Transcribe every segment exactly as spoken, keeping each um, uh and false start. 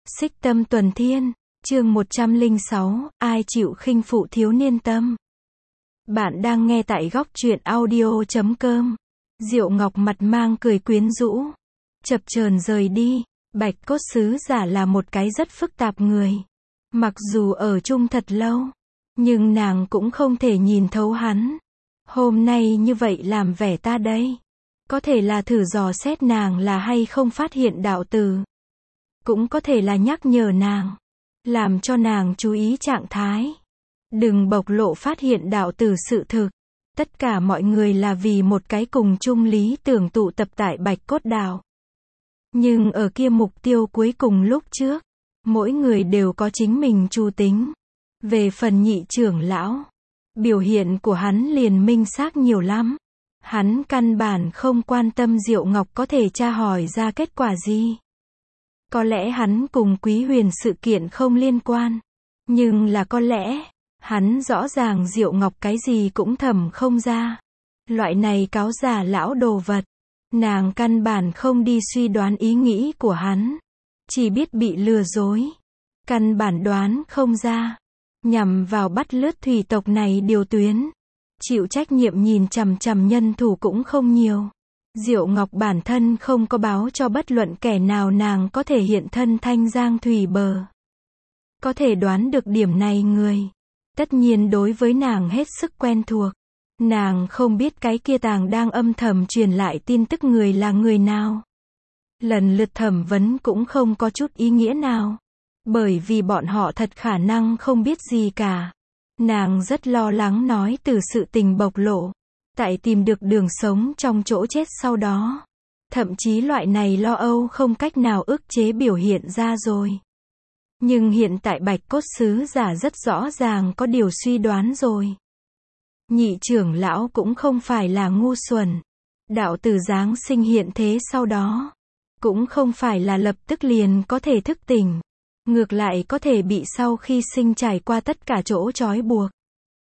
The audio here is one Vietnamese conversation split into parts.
Xích Tâm Tuần Thiên, chương một trăm lẻ sáu, ai chịu khinh phụ thiếu niên tâm. Bạn đang nghe tại góc truyện audio chấm com. Diệu Ngọc mặt mang cười quyến rũ, chập chờn rời đi. Bạch Cốt Sứ Giả là một cái rất phức tạp người. Mặc dù ở chung thật lâu, nhưng nàng cũng không thể nhìn thấu hắn. Hôm nay như vậy làm vẻ ta đây. Có thể là thử dò xét nàng là hay không phát hiện đạo tử. Cũng có thể là nhắc nhở nàng, làm cho nàng chú ý trạng thái. Đừng bộc lộ phát hiện đạo tử sự thực. Tất cả mọi người là vì một cái cùng chung lý tưởng tụ tập tại Bạch Cốt Đạo. Nhưng ở kia mục tiêu cuối cùng lúc trước, mỗi người đều có chính mình chu tính. Về phần nhị trưởng lão, biểu hiện của hắn liền minh xác nhiều lắm. Hắn căn bản không quan tâm Diệu Ngọc có thể tra hỏi ra kết quả gì. Có lẽ hắn cùng Quý Huyền sự kiện không liên quan. Nhưng là có lẽ, hắn rõ ràng Diệu Ngọc cái gì cũng thẩm không ra. Loại này cáo giả lão đồ vật. Nàng căn bản không đi suy đoán ý nghĩ của hắn. Chỉ biết bị lừa dối. Căn bản đoán không ra. Nhằm vào bắt lướt thủy tộc này điều tuyến. Chịu trách nhiệm nhìn chằm chằm nhân thủ cũng không nhiều. Diệu Ngọc bản thân không có báo cho bất luận kẻ nào nàng có thể hiện thân Thanh Giang thủy bờ. Có thể đoán được điểm này người. Tất nhiên đối với nàng hết sức quen thuộc. Nàng không biết cái kia tàng đang âm thầm truyền lại tin tức người là người nào. Lần lượt thẩm vấn cũng không có chút ý nghĩa nào. Bởi vì bọn họ thật khả năng không biết gì cả. Nàng rất lo lắng nói từ sự tình bộc lộ. Tại tìm được đường sống trong chỗ chết sau đó. Thậm chí loại này lo âu không cách nào ức chế biểu hiện ra rồi. Nhưng hiện tại Bạch Cốt Sứ Giả rất rõ ràng có điều suy đoán rồi. Nhị trưởng lão cũng không phải là ngu xuẩn. Đạo tử Giáng sinh hiện thế sau đó. Cũng không phải là lập tức liền có thể thức tỉnh. Ngược lại có thể bị sau khi sinh trải qua tất cả chỗ trói buộc.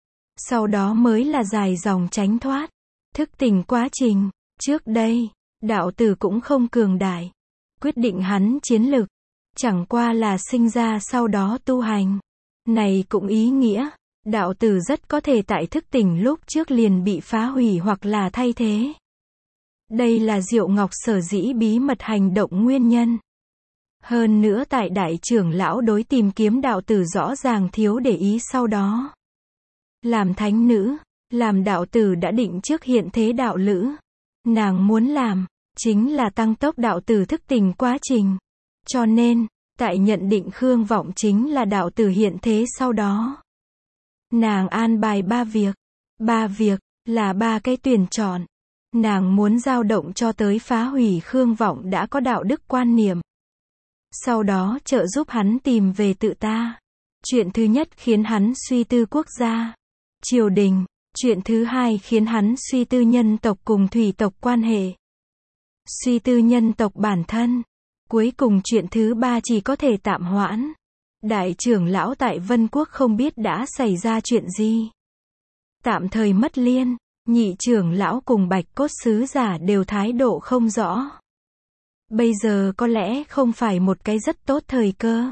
Sau đó mới là dài dòng tránh thoát. Thức tỉnh quá trình. Trước đây, đạo tử cũng không cường đại. Quyết định hắn chiến lực. Chẳng qua là sinh ra sau đó tu hành. Này cũng ý nghĩa. Đạo tử rất có thể tại thức tỉnh lúc trước liền bị phá hủy hoặc là thay thế. Đây là Diệu Ngọc sở dĩ bí mật hành động nguyên nhân. Hơn nữa tại đại trưởng lão đối tìm kiếm đạo tử rõ ràng thiếu để ý sau đó. Làm thánh nữ, làm đạo tử đã định trước hiện thế đạo lữ. Nàng muốn làm, chính là tăng tốc đạo tử thức tỉnh quá trình. Cho nên, tại nhận định Khương Vọng chính là đạo tử hiện thế sau đó. Nàng an bài ba việc. Ba việc, là ba cái tuyển chọn. Nàng muốn dao động cho tới phá hủy Khương Vọng đã có đạo đức quan niệm. Sau đó trợ giúp hắn tìm về tự ta. Chuyện thứ nhất khiến hắn suy tư quốc gia, triều đình. Chuyện thứ hai khiến hắn suy tư nhân tộc cùng thủy tộc quan hệ. Suy tư nhân tộc bản thân. Cuối cùng chuyện thứ ba chỉ có thể tạm hoãn. Đại trưởng lão tại Vân Quốc không biết đã xảy ra chuyện gì. Tạm thời mất liên, nhị trưởng lão cùng Bạch Cốt Sứ Giả đều thái độ không rõ. Bây giờ có lẽ không phải một cái rất tốt thời cơ.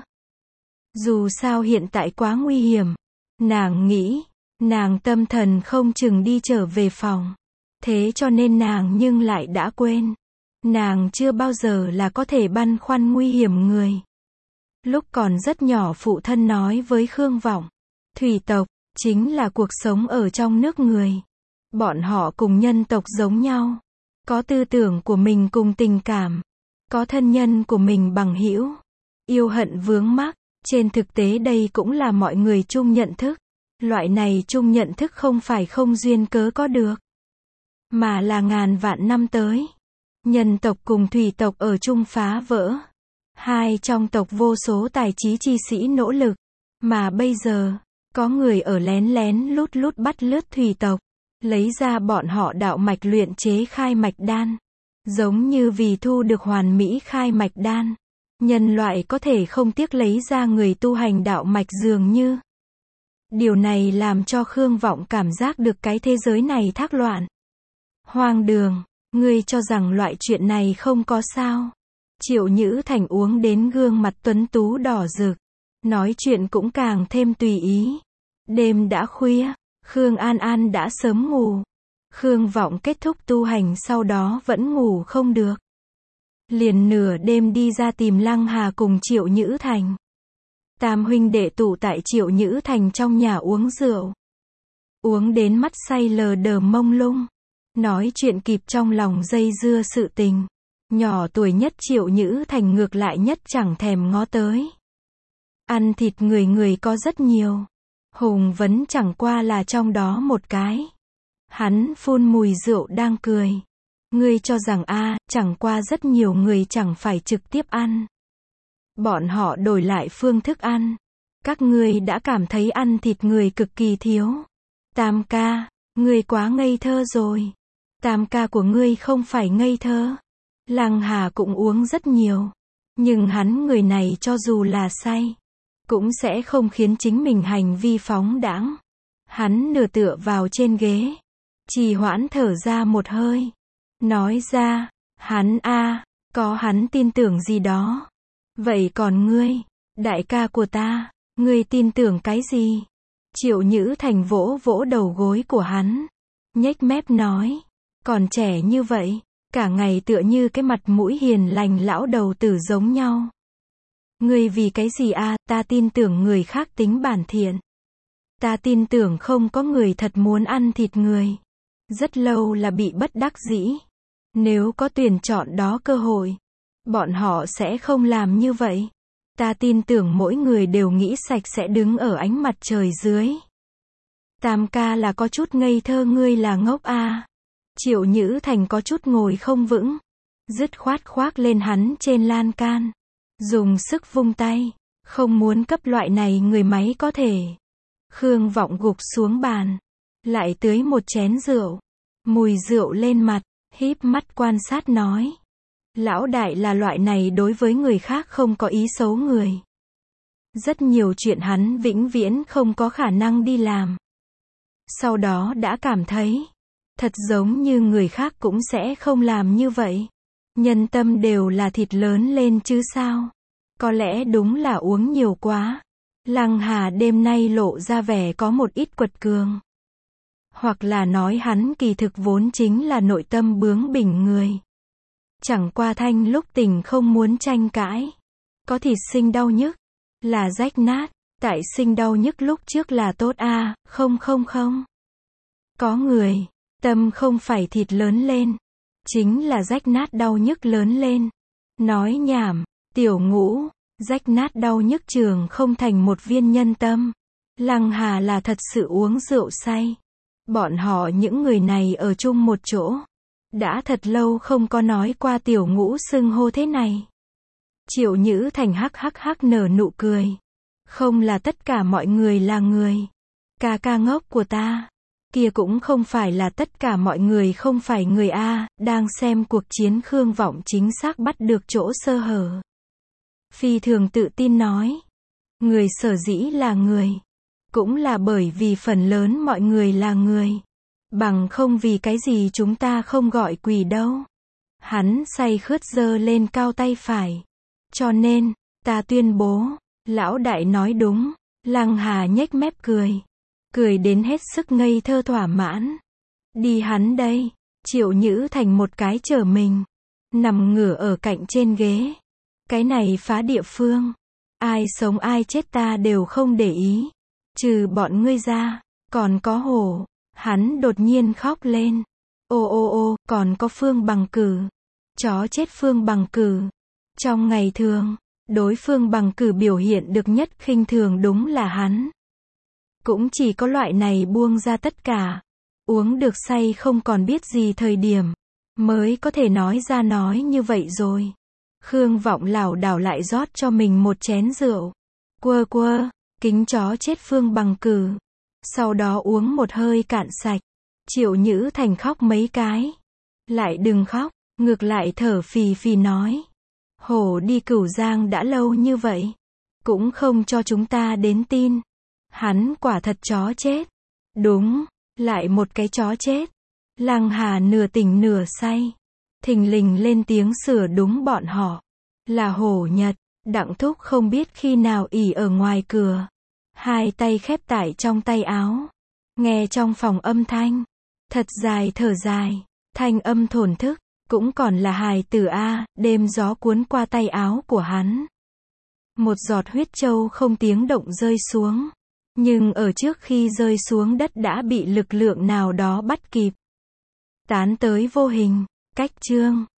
Dù sao hiện tại quá nguy hiểm. Nàng nghĩ, nàng tâm thần không chừng đi trở về phòng. Thế cho nên nàng nhưng lại đã quên. Nàng chưa bao giờ là có thể băn khoăn nguy hiểm người. Lúc còn rất nhỏ phụ thân nói với Khương Vọng. Thủy tộc, chính là cuộc sống ở trong nước người. Bọn họ cùng nhân tộc giống nhau. Có tư tưởng của mình cùng tình cảm. Có thân nhân của mình bằng hữu. Yêu hận vướng mắc. Trên thực tế đây cũng là mọi người chung nhận thức. Loại này chung nhận thức không phải không duyên cớ có được. Mà là ngàn vạn năm tới. Nhân tộc cùng thủy tộc ở chung phá vỡ. Hai trong tộc vô số tài trí chi sĩ nỗ lực. Mà bây giờ, có người ở lén lén lút lút bắt lướt thủy tộc. Lấy ra bọn họ đạo mạch luyện chế khai mạch đan. Giống như vì thu được hoàn mỹ khai mạch đan. Nhân loại có thể không tiếc lấy ra người tu hành đạo mạch dường như. Điều này làm cho Khương Vọng cảm giác được cái thế giới này thác loạn. Hoang đường, ngươi cho rằng loại chuyện này không có sao. Triệu Nhữ Thành uống đến gương mặt tuấn tú đỏ rực, nói chuyện cũng càng thêm tùy ý. Đêm đã khuya, Khương An An đã sớm ngủ. Khương Vọng kết thúc tu hành sau đó vẫn ngủ không được. Liền nửa đêm đi ra tìm Lăng Hà cùng Triệu Nhữ Thành. Tam huynh đệ tụ tại Triệu Nhữ Thành trong nhà uống rượu. Uống đến mắt say lờ đờ mông lung. Nói chuyện kịp trong lòng dây dưa sự tình. Nhỏ tuổi nhất Triệu Nhữ Thành ngược lại nhất chẳng thèm ngó tới. Ăn thịt người người có rất nhiều. Hùng Vấn chẳng qua là trong đó một cái. Hắn phun mùi rượu đang cười. Ngươi cho rằng a, chẳng qua rất nhiều người chẳng phải trực tiếp ăn. Bọn họ đổi lại phương thức ăn. Các ngươi đã cảm thấy ăn thịt người cực kỳ thiếu. Tam ca, ngươi quá ngây thơ rồi. Tam ca của ngươi không phải ngây thơ. Lăng Hà cũng uống rất nhiều. Nhưng hắn người này cho dù là say, cũng sẽ không khiến chính mình hành vi phóng đãng. Hắn nửa tựa vào trên ghế. Trì hoãn thở ra một hơi. Nói ra, hắn a, có hắn tin tưởng gì đó. Vậy còn ngươi, đại ca của ta, ngươi tin tưởng cái gì? Triệu Nhữ Thành vỗ vỗ đầu gối của hắn. Nhếch mép nói, còn trẻ như vậy, cả ngày tựa như cái mặt mũi hiền lành lão đầu tử giống nhau. Ngươi vì cái gì a? Ta tin tưởng người khác tính bản thiện. Ta tin tưởng không có người thật muốn ăn thịt người. Rất lâu là bị bất đắc dĩ. Nếu có tuyển chọn đó cơ hội, bọn họ sẽ không làm như vậy. Ta tin tưởng mỗi người đều nghĩ sạch sẽ đứng ở ánh mặt trời dưới. Tam ca là có chút ngây thơ, ngươi là ngốc a. Triệu Nhữ Thành có chút ngồi không vững. Dứt khoát khoác lên hắn trên lan can. Dùng sức vung tay. Không muốn cấp loại này người máy có thể. Khương Vọng gục xuống bàn. Lại tưới một chén rượu. Mùi rượu lên mặt. Híp mắt quan sát nói. Lão đại là loại này đối với người khác không có ý xấu người. Rất nhiều chuyện hắn vĩnh viễn không có khả năng đi làm. Sau đó đã cảm thấy, thật giống như người khác cũng sẽ không làm như vậy. Nhân tâm đều là thịt lớn lên chứ sao. Có lẽ đúng là uống nhiều quá. Lăng Hà đêm nay lộ ra vẻ có một ít quật cường. Hoặc là nói hắn kỳ thực vốn chính là nội tâm bướng bỉnh người. Chẳng qua thanh lúc tình không muốn tranh cãi. Có thịt sinh đau nhức, là rách nát. Tại sinh đau nhức lúc trước là tốt a, à, không không không. Có người, tâm không phải thịt lớn lên. Chính là rách nát đau nhức lớn lên. Nói nhảm, Tiểu Ngũ, rách nát đau nhức trường không thành một viên nhân tâm. Lăng Hà là thật sự uống rượu say. Bọn họ những người này ở chung một chỗ. Đã thật lâu không có nói qua Tiểu Ngũ xưng hô thế này. Triệu Nhữ Thành hắc hắc hắc nở nụ cười. Không là tất cả mọi người là người. Ca ca ngốc của ta. Kia cũng không phải là tất cả mọi người không phải người a. Đang xem cuộc chiến Khương Vọng chính xác bắt được chỗ sơ hở. Phi thường tự tin nói. Người sở dĩ là người. Cũng là bởi vì phần lớn mọi người là người. Bằng không vì cái gì chúng ta không gọi quỷ đâu. Hắn say khướt giơ lên cao tay phải. Cho nên, ta tuyên bố, lão đại nói đúng. Lăng Hà nhếch mép cười. Cười đến hết sức ngây thơ thỏa mãn. Đi hắn đây. Triệu Nhữ Thành một cái trở mình. Nằm ngửa ở cạnh trên ghế. Cái này phá địa phương. Ai sống ai chết ta đều không để ý. Trừ bọn ngươi ra. Còn có hổ. Hắn đột nhiên khóc lên. Ô ô ô, còn có Phương Bằng Cử. Chó chết Phương Bằng Cử. Trong ngày thường, đối Phương Bằng Cử biểu hiện được nhất khinh thường đúng là hắn. Cũng chỉ có loại này buông ra tất cả. Uống được say không còn biết gì thời điểm. Mới có thể nói ra nói như vậy rồi. Khương Vọng lảo đảo lại rót cho mình một chén rượu. Quơ quơ, kính chó chết Phương Bằng Cử. Sau đó uống một hơi cạn sạch. Triệu Nhữ Thành khóc mấy cái. Lại đừng khóc, ngược lại thở phì phì nói. Hổ đi Cửu Giang đã lâu như vậy. Cũng không cho chúng ta đến tin. Hắn quả thật chó chết. Đúng, lại một cái chó chết. Lăng Hà nửa tỉnh nửa say. Thình lình lên tiếng sửa đúng bọn họ. Là Hổ Nhật. Đặng Thúc không biết khi nào ỉ ở ngoài cửa. Hai tay khép tại trong tay áo. Nghe trong phòng âm thanh. Thật dài thở dài. Thanh âm thổn thức. Cũng còn là hài tử a, đêm gió cuốn qua tay áo của hắn. Một giọt huyết trâu không tiếng động rơi xuống. Nhưng ở trước khi rơi xuống đất đã bị lực lượng nào đó bắt kịp. Tán tới vô hình. Cách chương.